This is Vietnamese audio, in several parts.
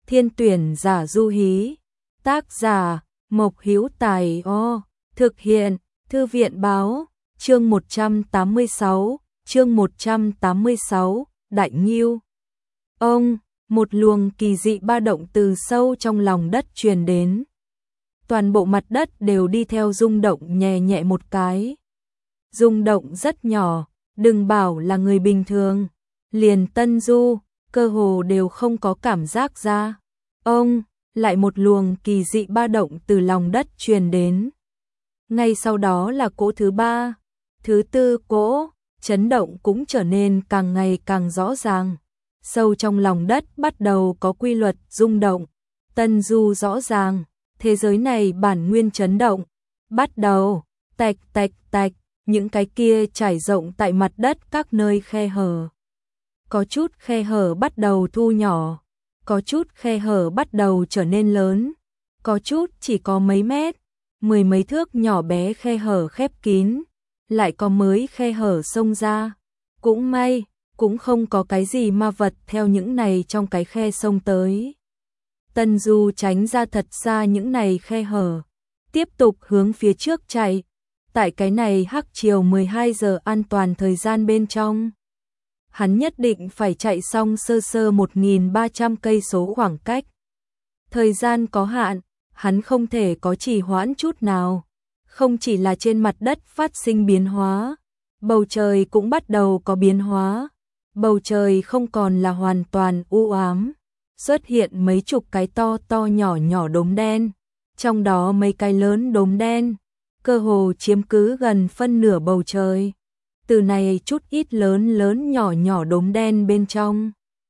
Thiên tuyển giả du hí. Tác giả Mộc Hữu Tài. Thực hiện Thư viện báo. Chương 186, Đại Ngưu. Một luồng kỳ dị ba động từ sâu trong lòng đất truyền đến. Toàn bộ mặt đất đều đi theo rung động nhẹ nhẹ một cái. Rung động rất nhỏ, đừng bảo là người bình thường. Liền Tân Du, cơ hồ đều không có cảm giác ra. Lại một luồng kỳ dị ba động từ lòng đất truyền đến. Ngay sau đó là cỗ thứ ba, thứ tư cỗ, chấn động cũng trở nên càng ngày càng rõ ràng. Sâu trong lòng đất bắt đầu có quy luật rung động. Tân Du rõ ràng, thế giới này bản nguyên chấn động. Bắt đầu, tạch tạch tạch, những cái kia trải rộng tại mặt đất các nơi khe hở. Có chút khe hở bắt đầu thu nhỏ, có chút khe hở bắt đầu trở nên lớn, có chút chỉ có mấy mét, mười mấy thước nhỏ bé khe hở khép kín, lại có mới khe hở xông ra. Cũng may, cũng không có cái gì ma vật theo những này trong cái khe xông tới. Tân Du tránh ra thật xa những này khe hở, tiếp tục hướng phía trước chạy. Tại cái này hắc chiều 12 giờ an toàn thời gian bên trong, hắn nhất định phải chạy xong sơ sơ 1.300 cây số khoảng cách. Thời gian có hạn, hắn không thể có trì hoãn chút nào. Không chỉ là trên mặt đất phát sinh biến hóa, bầu trời cũng bắt đầu có biến hóa. Bầu trời không còn là hoàn toàn u ám, xuất hiện mấy chục cái to to nhỏ nhỏ đốm đen, trong đó mấy cái lớn đốm đen cơ hồ chiếm cứ gần phân nửa bầu trời. Từ này chút ít lớn lớn nhỏ nhỏ đốm đen bên trong,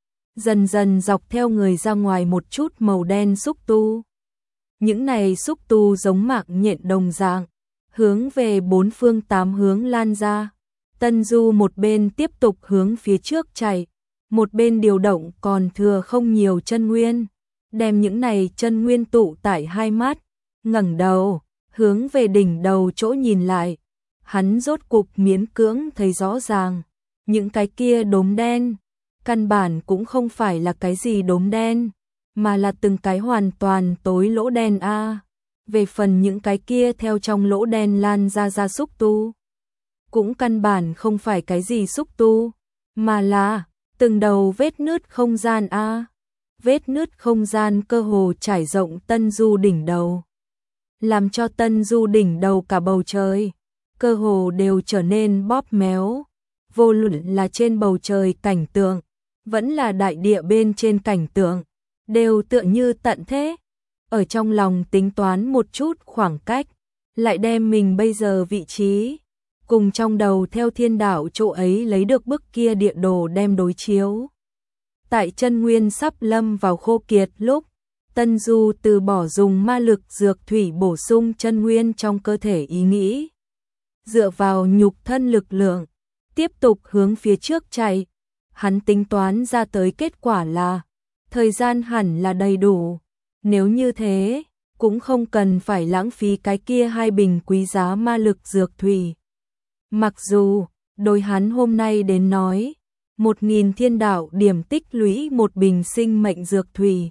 dần dần dọc theo người ra ngoài một chút màu đen xúc tu. Những này xúc tu giống mạng nhện đồng dạng, hướng về bốn phương tám hướng lan ra. Tân Du một bên tiếp tục hướng phía trước chạy, một bên điều động còn thừa không nhiều chân nguyên, đem những này chân nguyên tụ tại hai mắt, ngẩng đầu, hướng về đỉnh đầu chỗ nhìn lại. Hắn rốt cục miễn cưỡng thấy rõ ràng, những cái kia đốm đen, căn bản cũng không phải là cái gì đốm đen, mà là từng cái hoàn toàn tối lỗ đen a. Về phần những cái kia theo trong lỗ đen lan ra xúc tu, cũng căn bản không phải cái gì xúc tu, mà là từng đầu vết nứt không gian a. Vết nứt không gian cơ hồ trải rộng Tân Du đỉnh đầu, làm cho Tân Du đỉnh đầu cả bầu trời cơ hồ đều trở nên bóp méo. Vô luận là trên bầu trời cảnh tượng, vẫn là đại địa bên trên cảnh tượng, đều tựa như tận thế. Ở trong lòng tính toán một chút khoảng cách, lại đem mình bây giờ vị trí cùng trong đầu theo thiên đạo chỗ ấy lấy được bức kia địa đồ đem đối chiếu. Tại chân nguyên sắp lâm vào khô kiệt lúc, Tân Du từ bỏ dùng ma lực dược thủy bổ sung chân nguyên trong cơ thể ý nghĩ. Dựa vào nhục thân lực lượng, tiếp tục hướng phía trước chạy. Hắn tính toán ra tới kết quả là, thời gian hẳn là đầy đủ. Nếu như thế, cũng không cần phải lãng phí cái kia 2 bình quý giá ma lực dược thủy. Mặc dù, đối hắn hôm nay đến nói, 1.000 thiên đạo điểm tích lũy 1 bình sinh mệnh dược thủy.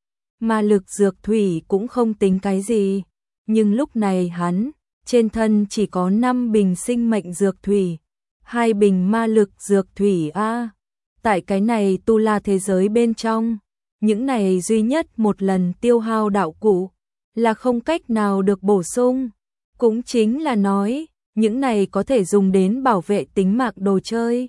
Ma lực dược thủy cũng không tính cái gì, nhưng lúc này hắn, trên thân chỉ có 5 bình sinh mệnh dược thủy, 2 bình ma lực dược thủy a. Tại cái này tu la thế giới bên trong, những này duy nhất một lần tiêu hao đạo cụ, là không cách nào được bổ sung. Cũng chính là nói, những này có thể dùng đến bảo vệ tính mạng đồ chơi,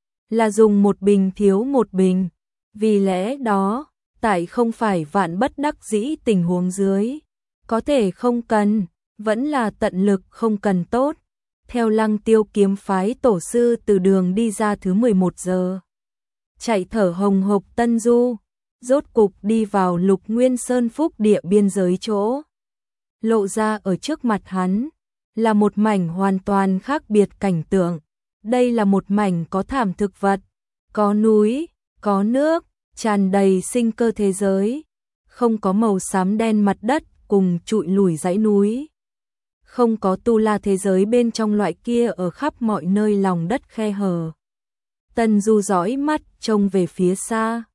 là dùng một bình thiếu một bình. Vì lẽ đó, tại không phải vạn bất đắc dĩ tình huống dưới, có thể không cần, vẫn là tận lực không cần tốt. Theo Lăng Tiêu kiếm phái tổ sư từ đường đi ra thứ 11 giờ. Chạy thở hồng hộc Tân Du, rốt cục đi vào Lục Nguyên Sơn Phúc địa biên giới chỗ. Lộ ra ở trước mặt hắn, là một mảnh hoàn toàn khác biệt cảnh tượng. Đây là một mảnh có thảm thực vật, có núi, có nước, tràn đầy sinh cơ thế giới. Không có màu xám đen mặt đất cùng trụi lùi dãy núi. Không có tu la thế giới bên trong loại kia ở khắp mọi nơi lòng đất khe hở. Tân Du dõi mắt trông về phía xa,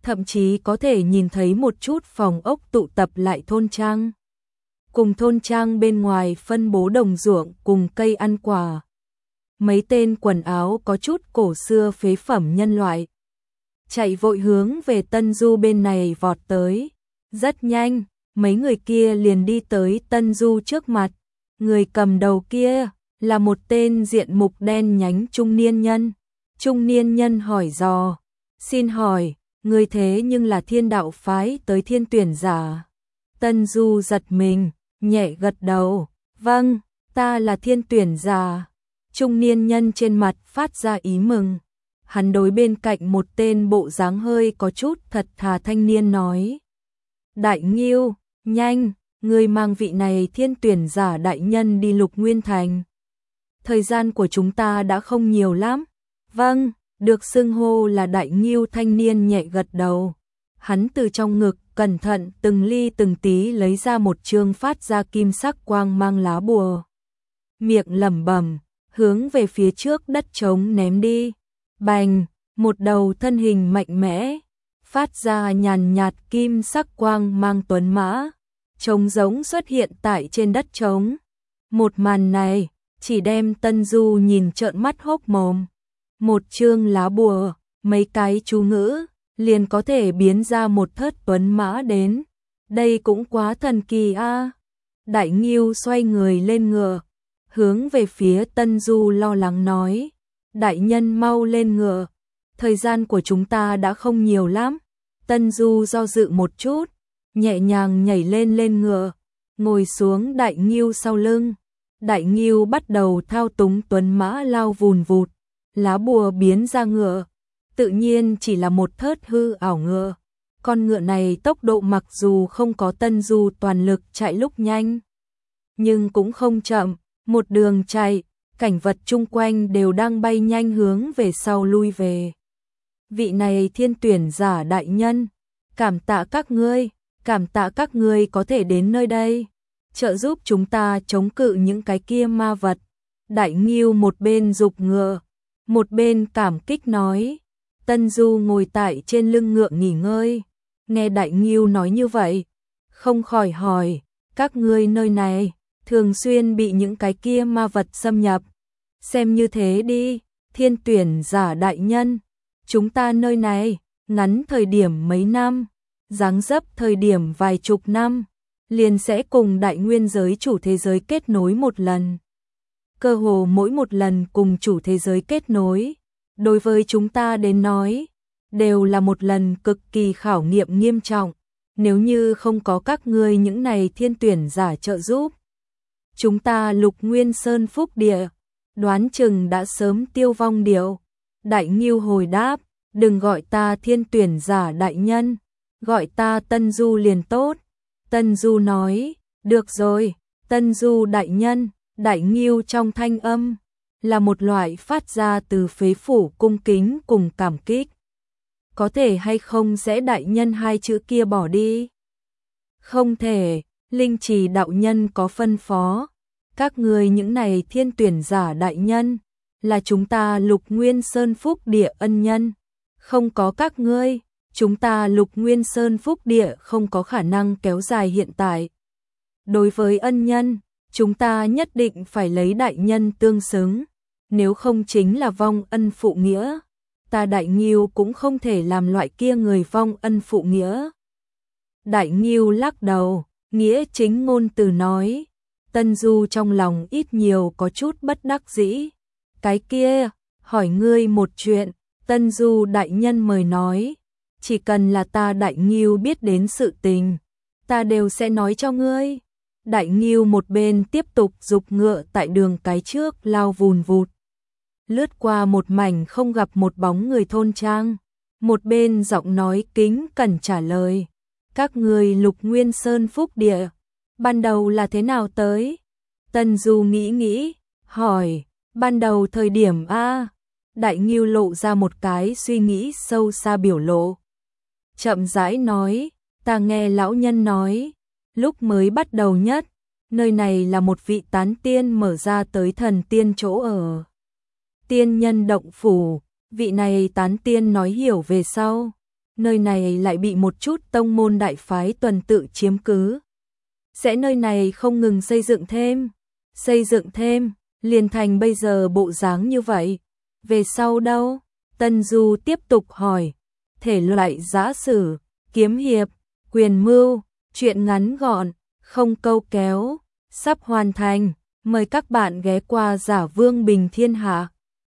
thậm chí có thể nhìn thấy một chút phòng ốc tụ tập lại thôn trang. Cùng thôn trang bên ngoài phân bố đồng ruộng cùng cây ăn quả. Mấy tên quần áo có chút cổ xưa phế phẩm nhân loại. Chạy vội hướng về Tân Du bên này vọt tới. Rất nhanh, mấy người kia liền đi tới Tân Du trước mặt. Người cầm đầu kia là một tên diện mục đen nhánh trung niên nhân. Trung niên nhân hỏi dò, xin hỏi, người thế nhưng là Thiên đạo phái tới thiên tuyển giả. Tân Du giật mình, nhẹ gật đầu, vâng, ta là thiên tuyển giả. Trung niên nhân trên mặt phát ra ý mừng. Hắn đối bên cạnh một tên bộ dáng hơi có chút thật thà thanh niên nói. Đại Ngưu, nhanh, người mang vị này thiên tuyển giả đại nhân đi Lục Nguyên Thành. Thời gian của chúng ta đã không nhiều lắm. Vâng, được xưng hô là Đại Ngưu thanh niên nhẹ gật đầu. Hắn từ trong ngực cẩn thận từng ly từng tí lấy ra một chương phát ra kim sắc quang mang lá bùa. Miệng lẩm bẩm, hướng về phía trước đất trống ném đi. Bành, một đầu thân hình mạnh mẽ, phát ra nhàn nhạt kim sắc quang mang tuấn mã, trống giống xuất hiện tại trên đất trống. Một màn này, chỉ đem Tân Du nhìn trợn mắt hốc mồm. Một chương lá bùa, mấy cái chú ngữ, liền có thể biến ra một thớt tuấn mã đến. Đây cũng quá thần kỳ a. Đại Ngưu xoay người lên ngựa, hướng về phía Tân Du lo lắng nói. Đại nhân mau lên ngựa, thời gian của chúng ta đã không nhiều lắm. Tân Du do dự một chút, nhẹ nhàng nhảy lên ngựa, ngồi xuống Đại Ngưu sau lưng. Đại Ngưu bắt đầu thao túng tuấn mã lao vùn vụt, lá bùa biến ra ngựa, tự nhiên chỉ là một thớt hư ảo ngựa. Con ngựa này tốc độ mặc dù không có Tân Du toàn lực chạy lúc nhanh, nhưng cũng không chậm, một đường chạy, cảnh vật chung quanh đều đang bay nhanh hướng về sau lui về. Vị này thiên tuyển giả đại nhân, cảm tạ các ngươi có thể đến nơi đây, trợ giúp chúng ta chống cự những cái kia ma vật. Đại Ngưu một bên giục ngựa, một bên cảm kích nói. Tân Du ngồi tại trên lưng ngựa nghỉ ngơi, nghe Đại Ngưu nói như vậy, không khỏi hỏi, các ngươi nơi này thường xuyên bị những cái kia ma vật xâm nhập. Xem như thế đi, thiên tuyển giả đại nhân, chúng ta nơi này, ngắn thời điểm mấy năm, dáng dấp thời điểm vài chục năm, liền sẽ cùng đại nguyên giới chủ thế giới kết nối một lần. Cơ hồ mỗi một lần cùng chủ thế giới kết nối, đối với chúng ta đến nói, đều là một lần cực kỳ khảo nghiệm nghiêm trọng. Nếu như không có các ngươi những này thiên tuyển giả trợ giúp, chúng ta Lục Nguyên Sơn phúc địa, đoán chừng đã sớm tiêu vong điệu. Đại Ngưu hồi đáp, đừng gọi ta thiên tuyển giả đại nhân, gọi ta Tân Du liền tốt. Tân Du nói, được rồi, Tân Du đại nhân. Đại Ngưu trong thanh âm là một loại phát ra từ phế phủ cung kính cùng cảm kích. Có thể hay không sẽ đại nhân hai chữ kia bỏ đi? Không thể, Linh Trì đạo nhân có phân phó. Các người những này thiên tuyển giả đại nhân, là chúng ta Lục Nguyên Sơn phúc địa ân nhân. Không có các ngươi, chúng ta Lục Nguyên Sơn phúc địa không có khả năng kéo dài hiện tại. Đối với ân nhân, chúng ta nhất định phải lấy đại nhân tương xứng, nếu không chính là vong ân phụ nghĩa. Ta Đại Ngưu cũng không thể làm loại kia người vong ân phụ nghĩa. Đại Ngưu lắc đầu, nghĩa chính ngôn từ nói. Tân Du trong lòng ít nhiều có chút bất đắc dĩ. Cái kia, hỏi ngươi một chuyện. Tân Du đại nhân mời nói, chỉ cần là ta Đại Ngưu biết đến sự tình, ta đều sẽ nói cho ngươi. Đại Ngưu một bên tiếp tục giục ngựa tại đường cái trước lao vùn vụt, lướt qua một mảnh không gặp một bóng người thôn trang, một bên giọng nói kính cẩn trả lời. Các người Lục Nguyên Sơn phúc địa, ban đầu là thế nào tới? Tân Du nghĩ, hỏi, ban đầu thời điểm a. Đại Ngưu lộ ra một cái suy nghĩ sâu xa biểu lộ. Chậm rãi nói, ta nghe lão nhân nói, lúc mới bắt đầu nhất, nơi này là một vị tán tiên mở ra tới thần tiên chỗ ở. Tiên nhân động phủ, vị này tán tiên nói hiểu về sau, nơi này lại bị một chút tông môn đại phái tuần tự chiếm cứ. Sẽ nơi này không ngừng xây dựng thêm, liền thành bây giờ bộ dáng như vậy. Về sau đâu? Tân Du tiếp tục hỏi. Thể loại giã sử, kiếm hiệp, quyền mưu, truyện ngắn gọn, không câu kéo, sắp hoàn thành. Mời các bạn ghé qua Giả Vương Bình Thiên Hạ.